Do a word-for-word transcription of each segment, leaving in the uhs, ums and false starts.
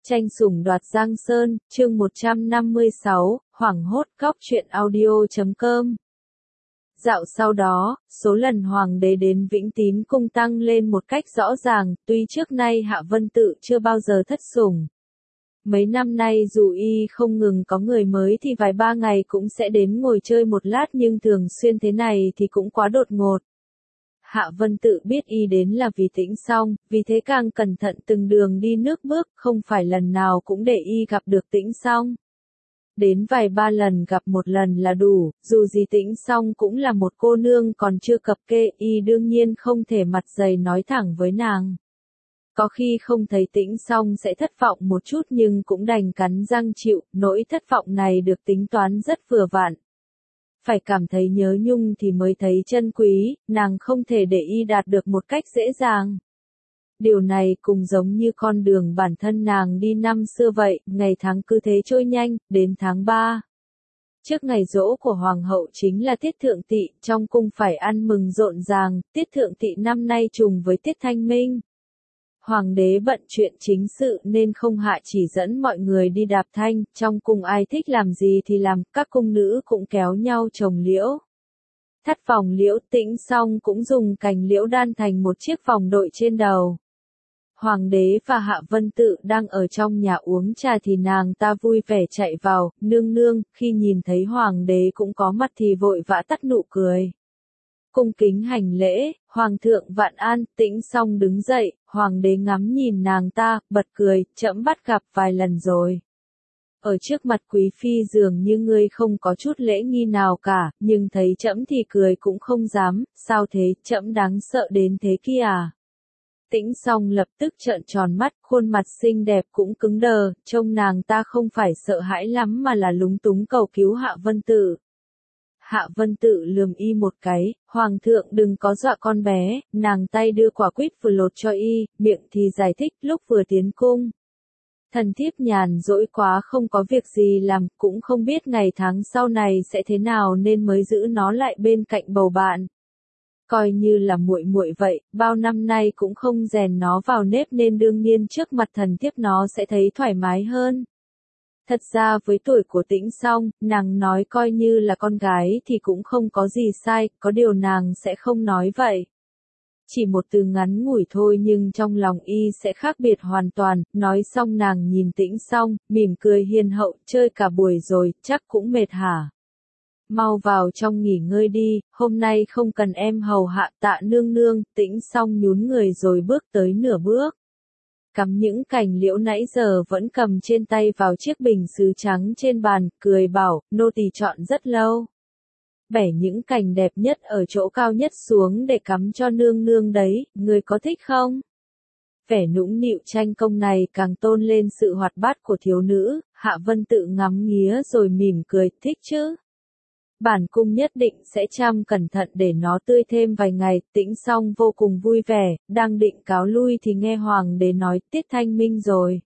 Tranh sủng đoạt Giang Sơn, chương một trăm năm mươi sáu, hoảng hốt cóc truyện audio chấm com. Dạo sau đó, số lần hoàng đế đến Vĩnh Tín cung tăng lên một cách rõ ràng, tuy trước nay Hạ Vân Tự chưa bao giờ thất sủng. Mấy năm nay dù y không ngừng có người mới thì vài ba ngày cũng sẽ đến ngồi chơi một lát, nhưng thường xuyên thế này thì cũng quá đột ngột. Hạ Vân Tự biết y đến là vì Tĩnh Song, vì thế càng cẩn thận từng đường đi nước bước, không phải lần nào cũng để y gặp được Tĩnh Song. Đến vài ba lần gặp một lần là đủ, dù gì Tĩnh Song cũng là một cô nương còn chưa cập kê, y đương nhiên không thể mặt dày nói thẳng với nàng. Có khi không thấy Tĩnh Song sẽ thất vọng một chút nhưng cũng đành cắn răng chịu, nỗi thất vọng này được tính toán rất vừa vặn. Phải cảm thấy nhớ nhung thì mới thấy chân quý, nàng không thể để y đạt được một cách dễ dàng. Điều này cũng giống như con đường bản thân nàng đi năm xưa vậy, ngày tháng cứ thế trôi nhanh, đến tháng ba. Trước ngày giỗ của Hoàng hậu chính là Tiết Thượng Tỵ, trong cung phải ăn mừng rộn ràng, Tiết Thượng Tỵ năm nay trùng với Tiết Thanh Minh. Hoàng đế bận chuyện chính sự nên không hạ chỉ dẫn mọi người đi đạp thanh, trong cung ai thích làm gì thì làm, các cung nữ cũng kéo nhau trồng liễu. Thắt vòng liễu, Tĩnh Song cũng dùng cành liễu đan thành một chiếc vòng đội trên đầu. Hoàng đế và Hạ Vân Tự đang ở trong nhà uống trà thì nàng ta vui vẻ chạy vào, nương nương, khi nhìn thấy hoàng đế cũng có mặt thì vội vã tắt nụ cười. Cung kính hành lễ, hoàng thượng vạn an, Tĩnh Song đứng dậy, hoàng đế ngắm nhìn nàng ta, bật cười, trẫm bắt gặp vài lần rồi. Ở trước mặt quý phi dường như ngươi không có chút lễ nghi nào cả, nhưng thấy trẫm thì cười cũng không dám, sao thế, trẫm đáng sợ đến thế kia à? Tĩnh Song lập tức trợn tròn mắt, khuôn mặt xinh đẹp cũng cứng đờ, trông nàng ta không phải sợ hãi lắm mà là lúng túng cầu cứu Hạ Vân Tự. Hạ Vân Tự lườm y một cái, hoàng thượng đừng có dọa con bé, nàng tay đưa quả quýt vừa lột cho y, miệng thì giải thích lúc vừa tiến cung. Thần thiếp nhàn rỗi quá không có việc gì làm, cũng không biết ngày tháng sau này sẽ thế nào nên mới giữ nó lại bên cạnh bầu bạn. Coi như là muội muội vậy, bao năm nay cũng không rèn nó vào nếp nên đương nhiên trước mặt thần thiếp nó sẽ thấy thoải mái hơn. Thật ra với tuổi của Tĩnh Song, nàng nói coi như là con gái thì cũng không có gì sai, có điều nàng sẽ không nói vậy. Chỉ một từ ngắn ngủi thôi nhưng trong lòng y sẽ khác biệt hoàn toàn, nói xong nàng nhìn Tĩnh Song, mỉm cười hiền hậu, chơi cả buổi rồi, chắc cũng mệt hả? Mau vào trong nghỉ ngơi đi, hôm nay không cần em hầu hạ, Tạ nương nương. Tĩnh Song nhún người rồi bước tới nửa bước. Cắm những cành liễu nãy giờ vẫn cầm trên tay vào chiếc bình sứ trắng trên bàn, cười bảo, nô tỳ chọn rất lâu. Bẻ những cành đẹp nhất ở chỗ cao nhất xuống để cắm cho nương nương đấy, người có thích không? Vẻ nũng nịu tranh công này càng tôn lên sự hoạt bát của thiếu nữ, Hạ Vân Tự ngắm nghía rồi mỉm cười, thích chứ? Bản cung nhất định sẽ chăm cẩn thận để nó tươi thêm vài ngày. Tĩnh Song vô cùng vui vẻ, đang định cáo lui thì nghe hoàng đế nói Tiết Thanh Minh rồi.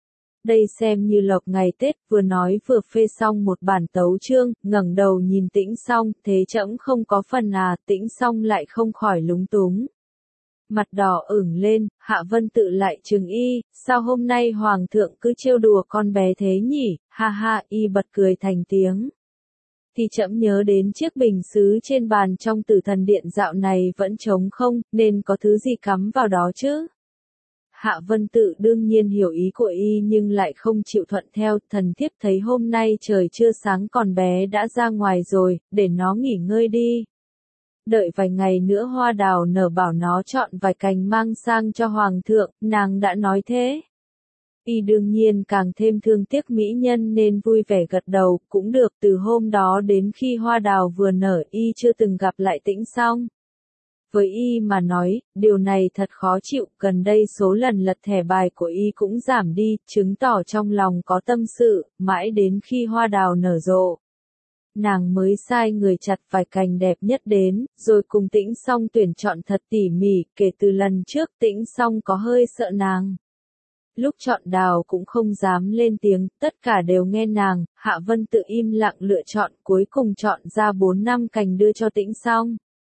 Đây xem như lộc ngày Tết, vừa nói vừa phê xong một bản tấu chương, ngẩng đầu nhìn Tĩnh Song, thế trẫm không có phần à, Tĩnh Song lại không khỏi lúng túng. Mặt đỏ ửng lên, Hạ Vân Tự lại trừng y, sao hôm nay hoàng thượng cứ trêu đùa con bé thế nhỉ, ha ha, y bật cười thành tiếng. Thì trẫm nhớ đến chiếc bình sứ trên bàn trong Tử Thần Điện dạo này vẫn trống không, nên có thứ gì cắm vào đó chứ? Hạ Vân Tự đương nhiên hiểu ý của y nhưng lại không chịu thuận theo, thần thiếp thấy hôm nay trời chưa sáng còn bé đã ra ngoài rồi, để nó nghỉ ngơi đi. Đợi vài ngày nữa hoa đào nở bảo nó chọn vài cành mang sang cho hoàng thượng, nàng đã nói thế. Y đương nhiên càng thêm thương tiếc mỹ nhân nên vui vẻ gật đầu, cũng được. Từ hôm đó đến khi hoa đào vừa nở y chưa từng gặp lại Tĩnh Song. Với y mà nói, điều này thật khó chịu, gần đây số lần lật thẻ bài của y cũng giảm đi, chứng tỏ trong lòng có tâm sự, mãi đến khi hoa đào nở rộ. Nàng mới sai người chặt vài cành đẹp nhất đến, rồi cùng Tĩnh Song tuyển chọn thật tỉ mỉ, kể từ lần trước Tĩnh Song có hơi sợ nàng. Lúc chọn đào cũng không dám lên tiếng, tất cả đều nghe nàng, Hạ Vân Tự im lặng lựa chọn, cuối cùng chọn ra bốn năm cành đưa cho Tĩnh Song.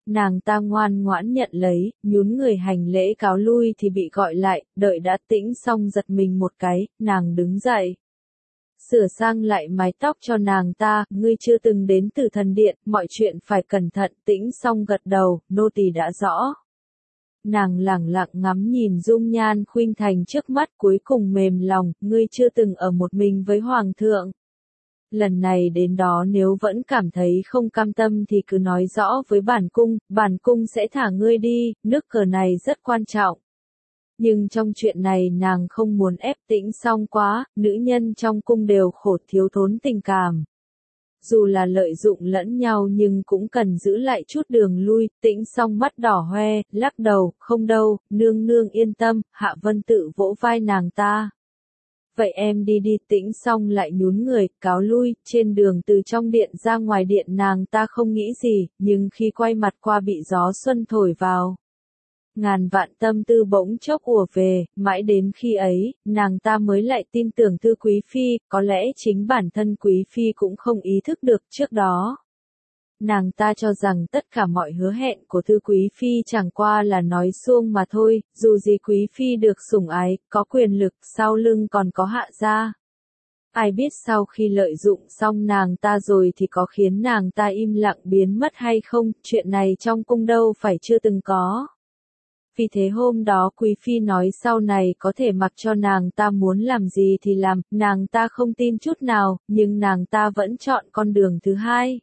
Nàng ta ngoan ngoãn nhận lấy, nhún người hành lễ cáo lui thì bị gọi lại, đợi đã tĩnh xong giật mình một cái, nàng đứng dậy. Sửa sang lại mái tóc cho nàng ta, ngươi chưa từng đến Tử Thần Điện, mọi chuyện phải cẩn thận, tĩnh xong gật đầu, nô tỳ đã rõ. Nàng lẳng lặng ngắm nhìn dung nhan khuynh thành trước mắt cuối cùng mềm lòng, ngươi chưa từng ở một mình với Hoàng thượng. Lần này đến đó nếu vẫn cảm thấy không cam tâm thì cứ nói rõ với bản cung, bản cung sẽ thả ngươi đi, nước cờ này rất quan trọng. Nhưng trong chuyện này nàng không muốn ép tĩnh xong quá, nữ nhân trong cung đều khổ thiếu thốn tình cảm. Dù là lợi dụng lẫn nhau nhưng cũng cần giữ lại chút đường lui, tĩnh xong mắt đỏ hoe, lắc đầu, không đâu, nương nương yên tâm, Hạ Vân Tự vỗ vai nàng ta. Vậy em đi đi, tĩnh xong lại nhún người, cáo lui, trên đường từ trong điện ra ngoài điện nàng ta không nghĩ gì, nhưng khi quay mặt qua bị gió xuân thổi vào. Ngàn vạn tâm tư bỗng chốc ùa về, mãi đến khi ấy, nàng ta mới lại tin tưởng Thư Quý Phi, có lẽ chính bản thân Quý Phi cũng không ý thức được trước đó. Nàng ta cho rằng tất cả mọi hứa hẹn của Thư Quý Phi chẳng qua là nói suông mà thôi, dù gì Quý Phi được sủng ái, có quyền lực, sau lưng còn có Hạ gia. Ai biết sau khi lợi dụng xong nàng ta rồi thì có khiến nàng ta im lặng biến mất hay không, chuyện này trong cung đâu phải chưa từng có. Vì thế hôm đó Quý Phi nói sau này có thể mặc cho nàng ta muốn làm gì thì làm, nàng ta không tin chút nào, nhưng nàng ta vẫn chọn con đường thứ hai.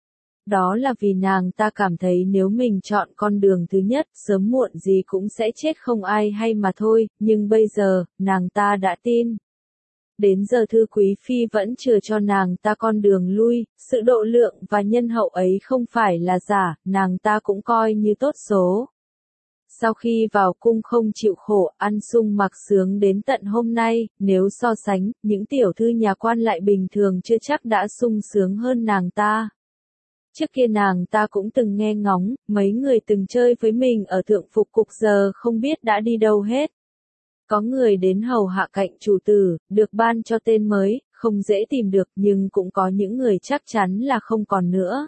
Đó là vì nàng ta cảm thấy nếu mình chọn con đường thứ nhất, sớm muộn gì cũng sẽ chết không ai hay mà thôi, nhưng bây giờ, nàng ta đã tin. Đến giờ Thư Quý Phi vẫn chưa cho nàng ta con đường lui, sự độ lượng và nhân hậu ấy không phải là giả, nàng ta cũng coi như tốt số. Sau khi vào cung không chịu khổ, ăn sung mặc sướng đến tận hôm nay, nếu so sánh, những tiểu thư nhà quan lại bình thường chưa chắc đã sung sướng hơn nàng ta. Trước kia nàng ta cũng từng nghe ngóng, mấy người từng chơi với mình ở thượng phục cục giờ không biết đã đi đâu hết. Có người đến hầu hạ cạnh chủ tử, được ban cho tên mới, không dễ tìm được nhưng cũng có những người chắc chắn là không còn nữa.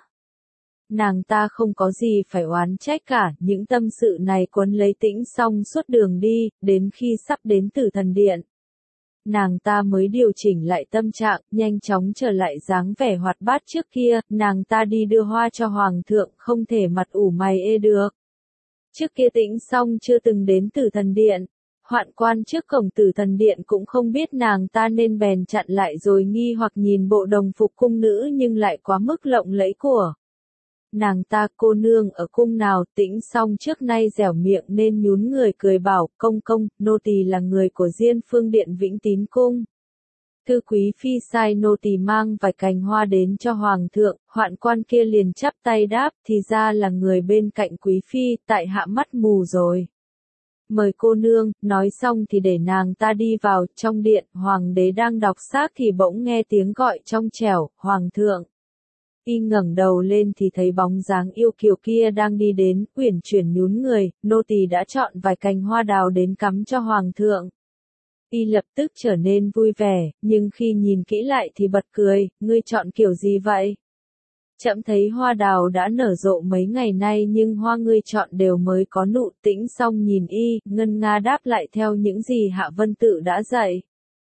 Nàng ta không có gì phải oán trách cả, những tâm sự này quấn lấy tĩnh xong suốt đường đi, đến khi sắp đến Tử Thần Điện. Nàng ta mới điều chỉnh lại tâm trạng, nhanh chóng trở lại dáng vẻ hoạt bát trước kia, nàng ta đi đưa hoa cho Hoàng thượng, không thể mặt ủ mày ê được. Trước kia tĩnh xong chưa từng đến Tử Thần Điện. Hoạn quan trước cổng Tử Thần Điện cũng không biết nàng ta nên bèn chặn lại rồi nghi hoặc nhìn bộ đồng phục cung nữ nhưng lại quá mức lộng lẫy của. Nàng ta cô nương ở cung nào, tĩnh xong trước nay dẻo miệng nên nhún người cười bảo, công công, nô tỳ là người của Diên Phương Điện Vĩnh Tín Cung. Thư Quý Phi sai nô tỳ mang vài cành hoa đến cho Hoàng thượng, hoạn quan kia liền chắp tay đáp, thì ra là người bên cạnh Quý Phi, tại hạ mắt mù rồi. Mời cô nương, nói xong thì để nàng ta đi vào, trong điện, Hoàng đế đang đọc sách thì bỗng nghe tiếng gọi trong trẻo, Hoàng thượng. Y ngẩng đầu lên thì thấy bóng dáng yêu kiều kia đang đi đến, uyển chuyển nhún người, nô tỳ đã chọn vài cành hoa đào đến cắm cho Hoàng thượng. Y lập tức trở nên vui vẻ, nhưng khi nhìn kỹ lại thì bật cười, ngươi chọn kiểu gì vậy? Trẫm thấy hoa đào đã nở rộ mấy ngày nay nhưng hoa ngươi chọn đều mới có nụ. Tĩnh xong nhìn y, ngân nga đáp lại theo những gì Hạ Vân Tự đã dạy.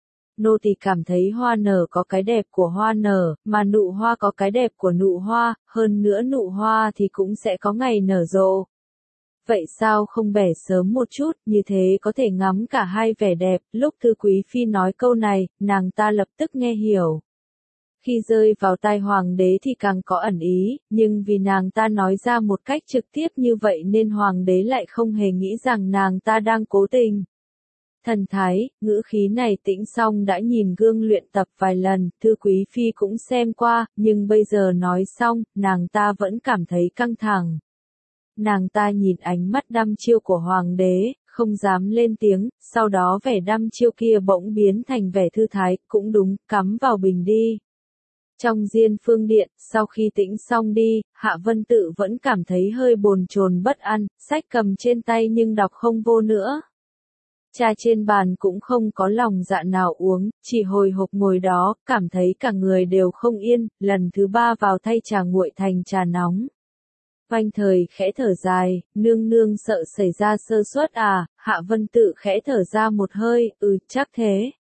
Nô tỳ cảm thấy hoa nở có cái đẹp của hoa nở, mà nụ hoa có cái đẹp của nụ hoa, hơn nữa nụ hoa thì cũng sẽ có ngày nở rộ. Vậy sao không bẻ sớm một chút, như thế có thể ngắm cả hai vẻ đẹp. Lúc Thư Quý Phi nói câu này, nàng ta lập tức nghe hiểu. Khi rơi vào tai Hoàng đế thì càng có ẩn ý, nhưng vì nàng ta nói ra một cách trực tiếp như vậy nên Hoàng đế lại không hề nghĩ rằng nàng ta đang cố tình. Thần thái, ngữ khí này Tĩnh xong đã nhìn gương luyện tập vài lần, Thư Quý Phi cũng xem qua, nhưng bây giờ nói xong, nàng ta vẫn cảm thấy căng thẳng. Nàng ta nhìn ánh mắt đăm chiêu của Hoàng đế, không dám lên tiếng, sau đó vẻ đăm chiêu kia bỗng biến thành vẻ thư thái, cũng đúng, cắm vào bình đi. Trong Diên Phương Điện, sau khi Tĩnh xong đi, Hạ Vân Tự vẫn cảm thấy hơi bồn chồn bất an, sách cầm trên tay nhưng đọc không vô nữa. Trà trên bàn cũng không có lòng dạ nào uống, chỉ hồi hộp ngồi đó, cảm thấy cả người đều không yên, lần thứ ba vào thay trà nguội thành trà nóng. Oanh thời khẽ thở dài, nương nương sợ xảy ra sơ suất à, Hạ Vân Tự khẽ thở ra một hơi, ừ chắc thế.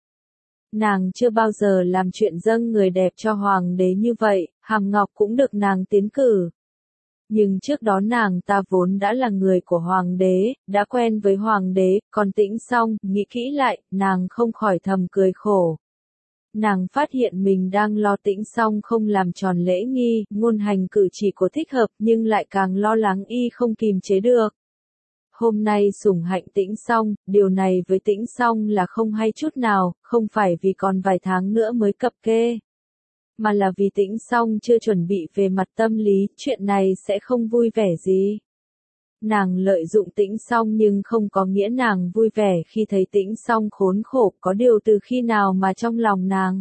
Nàng chưa bao giờ làm chuyện dâng người đẹp cho hoàng đế như vậy, Hàm Ngọc cũng được nàng tiến cử. Nhưng trước đó nàng ta vốn đã là người của hoàng đế, đã quen với hoàng đế, còn Tĩnh Song, nghĩ kỹ lại, nàng không khỏi thầm cười khổ. Nàng phát hiện mình đang lo Tĩnh Song không làm tròn lễ nghi, ngôn hành cử chỉ của thích hợp nhưng lại càng lo lắng y không kìm chế được. Hôm nay sủng hạnh Tĩnh Song, điều này với Tĩnh Song là không hay chút nào, không phải vì còn vài tháng nữa mới cập kê. Mà là vì Tĩnh Song chưa chuẩn bị về mặt tâm lý, chuyện này sẽ không vui vẻ gì. Nàng lợi dụng Tĩnh Song nhưng không có nghĩa nàng vui vẻ khi thấy Tĩnh Song khốn khổ, có điều từ khi nào mà trong lòng nàng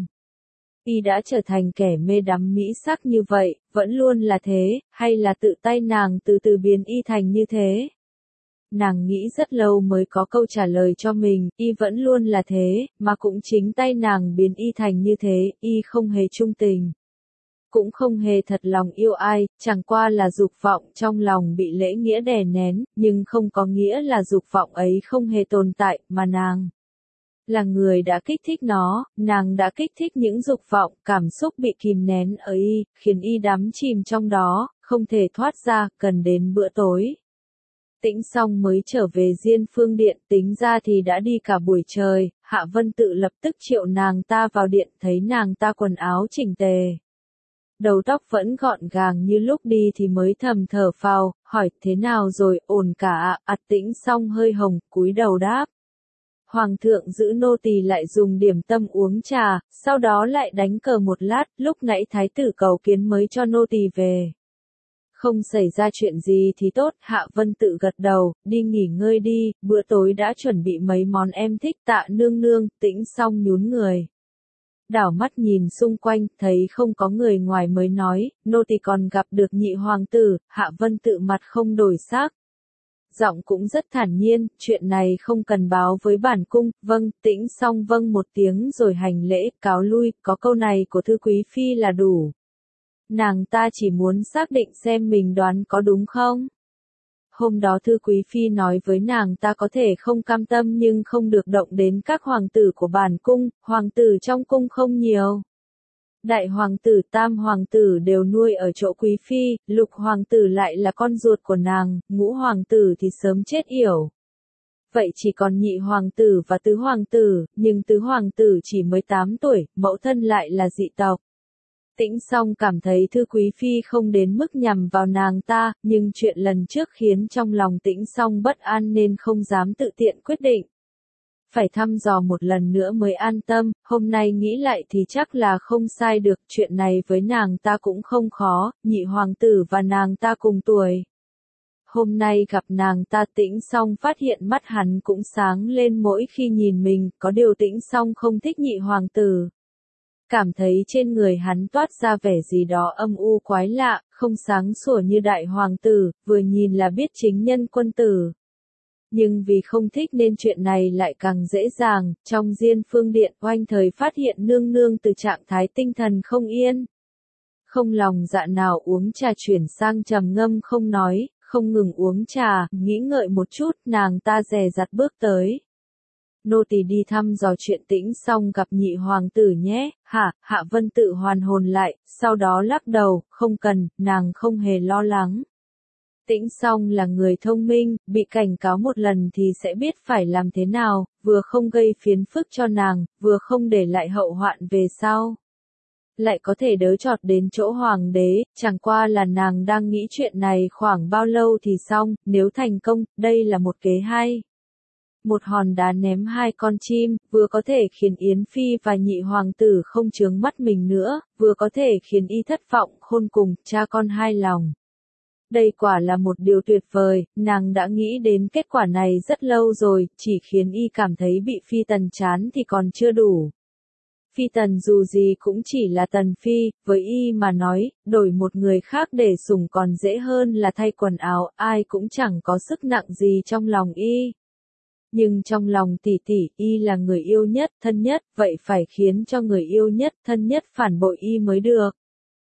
y đã trở thành kẻ mê đắm mỹ sắc như vậy, vẫn luôn là thế, hay là tự tay nàng từ từ biến y thành như thế? Nàng nghĩ rất lâu mới có câu trả lời cho mình, y vẫn luôn là thế, mà cũng chính tay nàng biến y thành như thế, y không hề trung tình. Cũng không hề thật lòng yêu ai, chẳng qua là dục vọng trong lòng bị lễ nghĩa đè nén, nhưng không có nghĩa là dục vọng ấy không hề tồn tại, mà nàng là người đã kích thích nó, nàng đã kích thích những dục vọng, cảm xúc bị kìm nén ở y, khiến y đắm chìm trong đó, không thể thoát ra, cần đến bữa tối. Tĩnh Song mới trở về Diên Phương Điện, tính ra thì đã đi cả buổi trời, Hạ Vân Tự lập tức triệu nàng ta vào điện, thấy nàng ta quần áo chỉnh tề. Đầu tóc vẫn gọn gàng như lúc đi thì mới thầm thở phào, hỏi thế nào rồi, ổn cả ạ, ặt Tĩnh Song hơi hồng, cúi đầu đáp. Hoàng thượng giữ nô tỳ lại dùng điểm tâm uống trà, sau đó lại đánh cờ một lát, lúc nãy thái tử cầu kiến mới cho nô tỳ về. Không xảy ra chuyện gì thì tốt, Hạ Vân Tự gật đầu, đi nghỉ ngơi đi, bữa tối đã chuẩn bị mấy món em thích, Tạ nương nương. Tĩnh Song nhún người. Đảo mắt nhìn xung quanh, thấy không có người ngoài mới nói, nô tỳ còn gặp được nhị hoàng tử, Hạ Vân Tự mặt không đổi sắc. Giọng cũng rất thản nhiên, chuyện này không cần báo với bản cung, vâng, Tĩnh Song vâng một tiếng rồi hành lễ, cáo lui, có câu này của thư quý phi là đủ. Nàng ta chỉ muốn xác định xem mình đoán có đúng không. Hôm đó thư quý phi nói với nàng ta có thể không cam tâm nhưng không được động đến các hoàng tử của bản cung, hoàng tử trong cung không nhiều. Đại hoàng tử, tam hoàng tử đều nuôi ở chỗ quý phi, lục hoàng tử lại là con ruột của nàng, ngũ hoàng tử thì sớm chết yểu. Vậy chỉ còn nhị hoàng tử và tứ hoàng tử, nhưng tứ hoàng tử chỉ mới tám tuổi, mẫu thân lại là dị tộc. Tĩnh Song cảm thấy thư quý phi không đến mức nhằm vào nàng ta, nhưng chuyện lần trước khiến trong lòng Tĩnh Song bất an nên không dám tự tiện quyết định. Phải thăm dò một lần nữa mới an tâm, hôm nay nghĩ lại thì chắc là không sai được, chuyện này với nàng ta cũng không khó, nhị hoàng tử và nàng ta cùng tuổi. Hôm nay gặp nàng ta Tĩnh Song phát hiện mắt hắn cũng sáng lên mỗi khi nhìn mình, có điều Tĩnh Song không thích nhị hoàng tử. Cảm thấy trên người hắn toát ra vẻ gì đó âm u quái lạ, không sáng sủa như đại hoàng tử, vừa nhìn là biết chính nhân quân tử. Nhưng vì không thích nên chuyện này lại càng dễ dàng, trong Diên Phương Điện Oanh thời phát hiện nương nương từ trạng thái tinh thần không yên. Không lòng dạ nào uống trà chuyển sang trầm ngâm không nói, không ngừng uống trà, nghĩ ngợi một chút, nàng ta dè dặt bước tới. Nô tỳ đi thăm dò chuyện Tĩnh Song gặp nhị hoàng tử nhé, hả, Hạ Vân Tự hoàn hồn lại, sau đó lắc đầu, không cần, nàng không hề lo lắng. Tĩnh Song là người thông minh, bị cảnh cáo một lần thì sẽ biết phải làm thế nào, vừa không gây phiền phức cho nàng, vừa không để lại hậu hoạn về sau. Lại có thể đỡ chọt đến chỗ hoàng đế, chẳng qua là nàng đang nghĩ chuyện này khoảng bao lâu thì xong, nếu thành công, đây là một kế hay. Một hòn đá ném hai con chim, vừa có thể khiến Yến Phi và nhị hoàng tử không chướng mắt mình nữa, vừa có thể khiến y thất vọng khôn cùng, cha con hai lòng. Đây quả là một điều tuyệt vời, nàng đã nghĩ đến kết quả này rất lâu rồi, chỉ khiến y cảm thấy bị Phi Tần chán thì còn chưa đủ. Phi Tần dù gì cũng chỉ là Tần Phi, với y mà nói, đổi một người khác để sủng còn dễ hơn là thay quần áo, ai cũng chẳng có sức nặng gì trong lòng y. Nhưng trong lòng tỷ tỷ, y là người yêu nhất, thân nhất, vậy phải khiến cho người yêu nhất, thân nhất phản bội y mới được.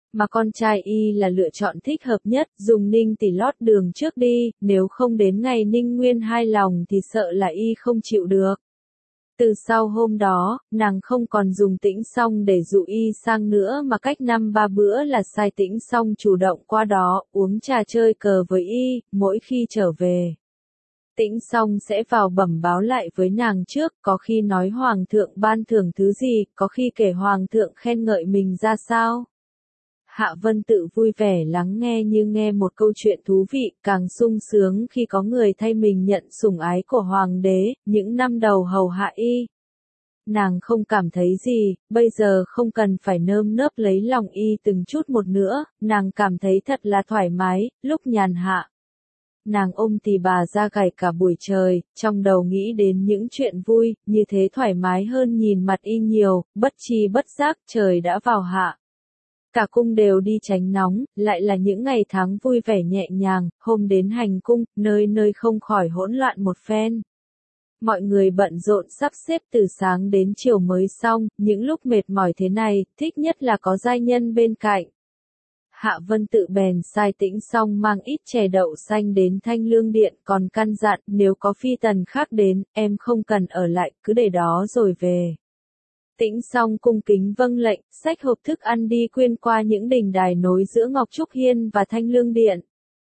Mà con trai y là lựa chọn thích hợp nhất, dùng Ninh tỷ lót đường trước đi, nếu không đến ngày Ninh Nguyên hài lòng thì sợ là y không chịu được. Từ sau hôm đó, nàng không còn dùng Tĩnh Song để dụ y sang nữa mà cách năm ba bữa là sai Tĩnh Song chủ động qua đó, uống trà chơi cờ với y, mỗi khi trở về. Tĩnh Song sẽ vào bẩm báo lại với nàng trước, có khi nói Hoàng thượng ban thưởng thứ gì, có khi kể Hoàng thượng khen ngợi mình ra sao. Hạ Vân Tự vui vẻ lắng nghe như nghe một câu chuyện thú vị, càng sung sướng khi có người thay mình nhận sủng ái của Hoàng đế, những năm đầu hầu hạ y. Nàng không cảm thấy gì, bây giờ không cần phải nơm nớp lấy lòng y từng chút một nữa, nàng cảm thấy thật là thoải mái, lúc nhàn hạ. Nàng ôm tỳ bà ra gảy cả buổi trời, trong đầu nghĩ đến những chuyện vui, như thế thoải mái hơn nhìn mặt y nhiều, bất chi bất giác trời đã vào hạ. Cả cung đều đi tránh nóng, lại là những ngày tháng vui vẻ nhẹ nhàng, hôm đến hành cung, nơi nơi không khỏi hỗn loạn một phen. Mọi người bận rộn sắp xếp từ sáng đến chiều mới xong, những lúc mệt mỏi thế này, thích nhất là có giai nhân bên cạnh. Hạ Vân Tự bèn sai Tĩnh Song mang ít chè đậu xanh đến Thanh Lương Điện, còn căn dặn, nếu có phi tần khác đến, em không cần ở lại, cứ để đó rồi về. Tĩnh Song cung kính vâng lệnh, xách hộp thức ăn đi quyên qua những đình đài nối giữa Ngọc Trúc Hiên và Thanh Lương Điện.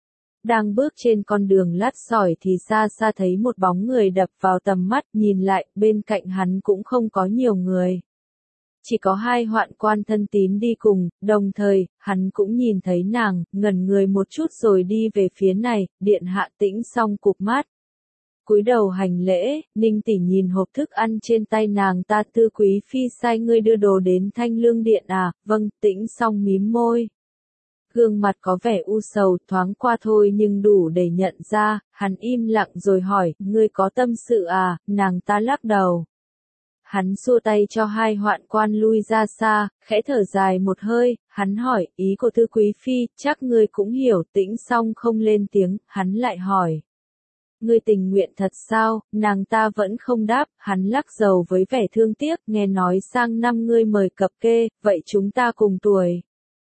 Đang bước trên con đường lát sỏi thì xa xa thấy một bóng người đập vào tầm mắt, nhìn lại, bên cạnh hắn cũng không có nhiều người. Chỉ có hai hoạn quan thân tín đi cùng, đồng thời, hắn cũng nhìn thấy nàng, ngẩn người một chút rồi đi về phía này, điện hạ. Tĩnh Song cụp mắt. Cúi đầu hành lễ, Ninh tỷ nhìn hộp thức ăn trên tay nàng ta, Tư quý phi sai ngươi đưa đồ đến Thanh Lương Điện à, vâng. Tĩnh Song mím môi. Gương mặt có vẻ u sầu, thoáng qua thôi nhưng đủ để nhận ra, hắn im lặng rồi hỏi, ngươi có tâm sự à, nàng ta lắc đầu. Hắn xua tay cho hai hoạn quan lui ra xa, khẽ thở dài một hơi, hắn hỏi, ý của Tư quý phi, chắc ngươi cũng hiểu. Tĩnh Song không lên tiếng, hắn lại hỏi. Ngươi tình nguyện thật sao, nàng ta vẫn không đáp, hắn lắc đầu với vẻ thương tiếc, nghe nói sang năm ngươi mời cập kê, vậy chúng ta cùng tuổi.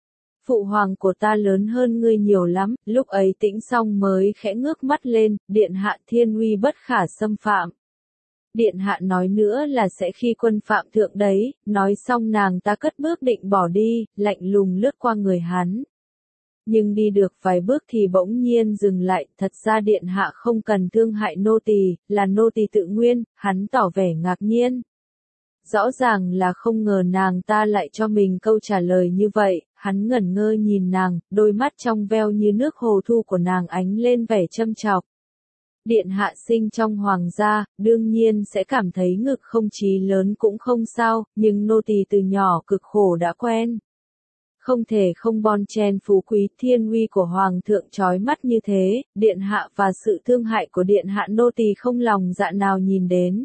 Phụ hoàng của ta lớn hơn ngươi nhiều lắm, lúc ấy Tĩnh Song mới khẽ ngước mắt lên, điện hạ thiên uy bất khả xâm phạm. Điện hạ nói nữa là sẽ khi quân phạm thượng đấy, nói xong nàng ta cất bước định bỏ đi, lạnh lùng lướt qua người hắn. Nhưng đi được vài bước thì bỗng nhiên dừng lại, thật ra điện hạ không cần thương hại nô tỳ, là nô tỳ tự nguyên, hắn tỏ vẻ ngạc nhiên. Rõ ràng là không ngờ nàng ta lại cho mình câu trả lời như vậy, hắn ngẩn ngơ nhìn nàng, đôi mắt trong veo như nước hồ thu của nàng ánh lên vẻ châm chọc. Điện hạ sinh trong hoàng gia, đương nhiên sẽ cảm thấy ngực không chí lớn cũng không sao, nhưng nô tỳ từ nhỏ cực khổ đã quen. Không thể không bon chen phú quý, thiên uy của hoàng thượng chói mắt như thế, điện hạ và sự thương hại của điện hạ nô tỳ không lòng dạ nào nhìn đến.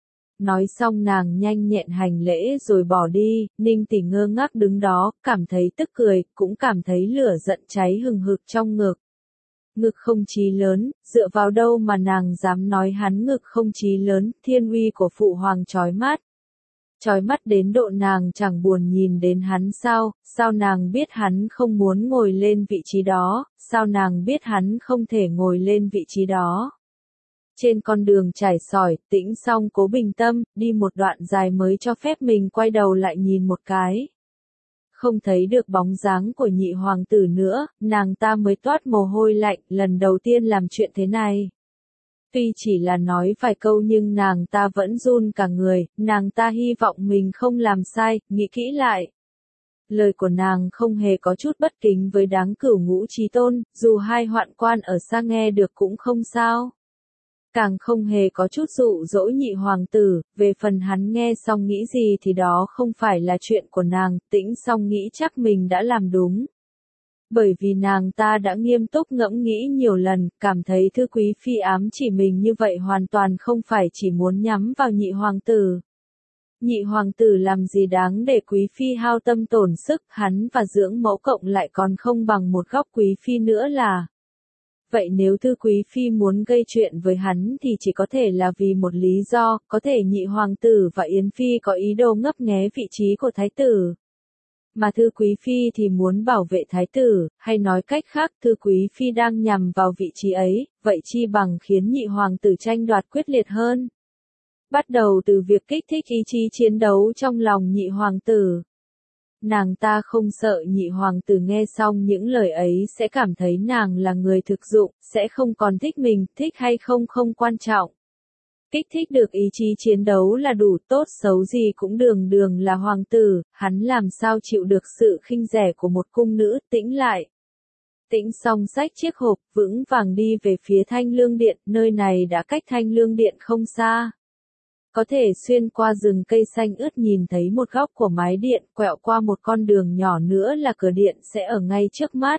Nói xong nàng nhanh nhẹn hành lễ rồi bỏ đi, Ninh tỷ ngơ ngác đứng đó, cảm thấy tức cười, cũng cảm thấy lửa giận cháy hừng hực trong ngực. Ngực không chí lớn, dựa vào đâu mà nàng dám nói hắn ngực không chí lớn, thiên uy của phụ hoàng chói mắt. Chói mắt đến độ nàng chẳng buồn nhìn đến hắn sao, sao nàng biết hắn không muốn ngồi lên vị trí đó, sao nàng biết hắn không thể ngồi lên vị trí đó. Trên con đường trải sỏi, Tĩnh Song cố bình tâm, đi một đoạn dài mới cho phép mình quay đầu lại nhìn một cái. Không thấy được bóng dáng của nhị hoàng tử nữa, nàng ta mới toát mồ hôi lạnh, lần đầu tiên làm chuyện thế này. Tuy chỉ là nói vài câu nhưng nàng ta vẫn run cả người, nàng ta hy vọng mình không làm sai, nghĩ kỹ lại. Lời của nàng không hề có chút bất kính với Đáng Cửu Ngũ Chí Tôn, dù hai hoạn quan ở xa nghe được cũng không sao. Càng không hề có chút dụ dỗ nhị hoàng tử, về phần hắn nghe xong nghĩ gì thì đó không phải là chuyện của nàng. Tĩnh Song nghĩ chắc mình đã làm đúng. Bởi vì nàng ta đã nghiêm túc ngẫm nghĩ nhiều lần, cảm thấy Thư quý phi ám chỉ mình như vậy hoàn toàn không phải chỉ muốn nhắm vào nhị hoàng tử. Nhị hoàng tử làm gì đáng để quý phi hao tâm tổn sức, hắn và dưỡng mẫu cộng lại còn không bằng một góc quý phi nữa là. Vậy nếu Thư quý phi muốn gây chuyện với hắn thì chỉ có thể là vì một lý do, có thể nhị hoàng tử và Yến phi có ý đồ ngấp nghé vị trí của thái tử. Mà Thư Quý Phi thì muốn bảo vệ thái tử, hay nói cách khác Thư Quý Phi đang nhằm vào vị trí ấy, vậy chi bằng khiến nhị hoàng tử tranh đoạt quyết liệt hơn. Bắt đầu từ việc kích thích ý chí chiến đấu trong lòng nhị hoàng tử. Nàng ta không sợ nhị hoàng tử nghe xong những lời ấy sẽ cảm thấy nàng là người thực dụng, sẽ không còn thích mình, thích hay không không quan trọng. Kích thích được ý chí chiến đấu là đủ, tốt xấu gì cũng đường đường là hoàng tử, hắn làm sao chịu được sự khinh rẻ của một cung nữ. Tĩnh lại. Tĩnh xong xách chiếc hộp, vững vàng đi về phía Thanh Lương Điện, nơi này đã cách Thanh Lương Điện không xa. Có thể xuyên qua rừng cây xanh ướt nhìn thấy một góc của mái điện, quẹo qua một con đường nhỏ nữa là cửa điện sẽ ở ngay trước mắt.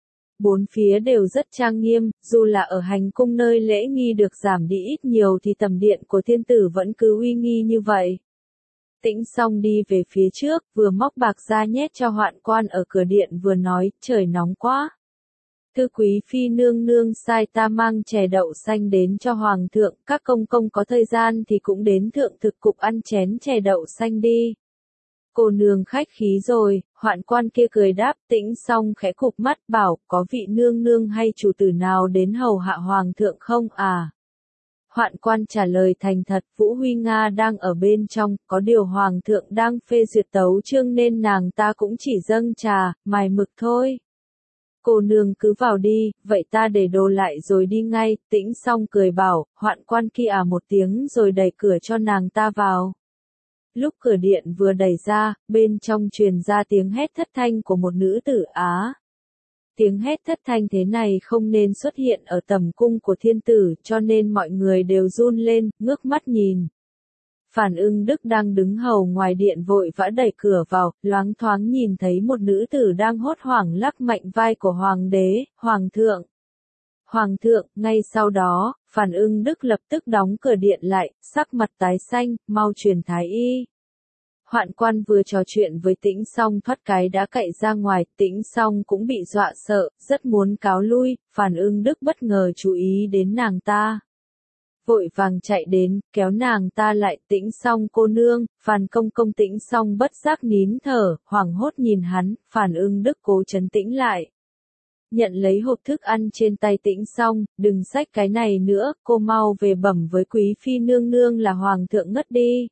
Bốn phía đều rất trang nghiêm, dù là ở hành cung nơi lễ nghi được giảm đi ít nhiều thì tầm điện của thiên tử vẫn cứ uy nghi như vậy. Tĩnh xong đi về phía trước, vừa móc bạc ra nhét cho hoạn quan ở cửa điện vừa nói, trời nóng quá. Thư Quý Phi nương nương sai ta mang chè đậu xanh đến cho hoàng thượng, các công công có thời gian thì cũng đến thượng thực cục ăn chén chè đậu xanh đi. Cô nương khách khí rồi, hoạn quan kia cười đáp. Tĩnh xong khẽ cụp mắt bảo, có vị nương nương hay chủ tử nào đến hầu hạ hoàng thượng không à? Hoạn quan trả lời thành thật, Vũ Huy Nga đang ở bên trong, có điều hoàng thượng đang phê duyệt tấu chương nên nàng ta cũng chỉ dâng trà, mài mực thôi. Cô nương cứ vào đi, vậy ta để đồ lại rồi đi ngay. Tĩnh xong cười bảo, hoạn quan kia à một tiếng rồi đẩy cửa cho nàng ta vào. Lúc cửa điện vừa đẩy ra, bên trong truyền ra tiếng hét thất thanh của một nữ tử Á. Tiếng hét thất thanh thế này không nên xuất hiện ở tầm cung của thiên tử, cho nên mọi người đều run lên, ngước mắt nhìn. Phản Ưng Đức đang đứng hầu ngoài điện vội vã đẩy cửa vào, loáng thoáng nhìn thấy một nữ tử đang hốt hoảng lắc mạnh vai của hoàng đế, hoàng thượng. Hoàng thượng, ngay sau đó, Phản Ưng Đức lập tức đóng cửa điện lại, sắc mặt tái xanh, mau truyền thái y. Hoạn quan vừa trò chuyện với Tĩnh xong thoát cái đã cậy ra ngoài, Tĩnh xong cũng bị dọa sợ, rất muốn cáo lui. Phản Ưng Đức bất ngờ chú ý đến nàng ta. Vội vàng chạy đến, kéo nàng ta lại. Tĩnh xong cô nương. Phàn công công. Tĩnh xong bất giác nín thở, hoảng hốt nhìn hắn. Phản Ưng Đức cố trấn tĩnh lại. Nhận lấy hộp thức ăn trên tay Tĩnh xong, đừng xách cái này nữa, cô mau về bẩm với quý phi nương nương là hoàng thượng ngất đi.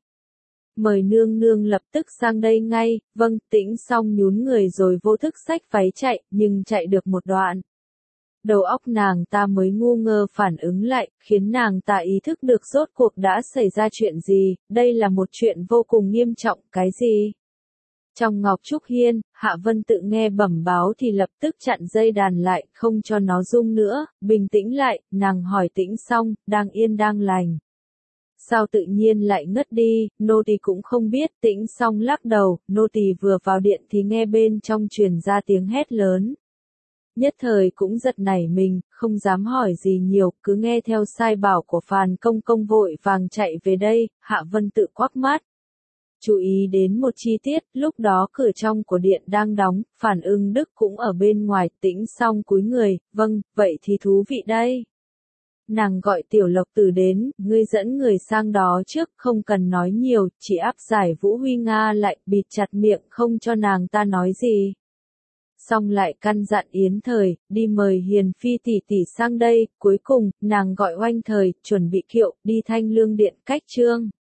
Mời nương nương lập tức sang đây ngay. Vâng. Tĩnh xong nhún người rồi vô thức xách váy chạy, nhưng chạy được một đoạn. Đầu óc nàng ta mới ngu ngơ phản ứng lại, khiến nàng ta ý thức được rốt cuộc đã xảy ra chuyện gì. Đây là một chuyện vô cùng nghiêm trọng. Cái gì? Trong Ngọc Trúc Hiên, Hạ Vân Tự nghe bẩm báo thì lập tức chặn dây đàn lại, không cho nó rung nữa. Bình tĩnh lại, nàng hỏi Tĩnh xong, đang yên đang lành. Sao tự nhiên lại ngất đi? Nô tỳ cũng không biết. Tĩnh xong lắc đầu, nô tỳ vừa vào điện thì nghe bên trong truyền ra tiếng hét lớn. Nhất thời cũng giật nảy mình, không dám hỏi gì nhiều, cứ nghe theo sai bảo của Phàn công công vội vàng chạy về đây. Hạ Vân Tự quắc mắt. Chú ý đến một chi tiết, lúc đó cửa trong của điện đang đóng, Phản Ưng Đức cũng ở bên ngoài. Tĩnh xong cúi người, vâng, vậy thì thú vị đây. Nàng gọi Tiểu Lộc Tử đến, ngươi dẫn người sang đó trước, không cần nói nhiều, chỉ áp giải Vũ Huy Nga lại, bịt chặt miệng không cho nàng ta nói gì. Xong lại căn dặn Yến Thời, đi mời Hiền Phi tỷ tỷ sang đây. Cuối cùng, nàng gọi Oanh Thời, chuẩn bị kiệu, đi Thanh Lương Điện cách trương.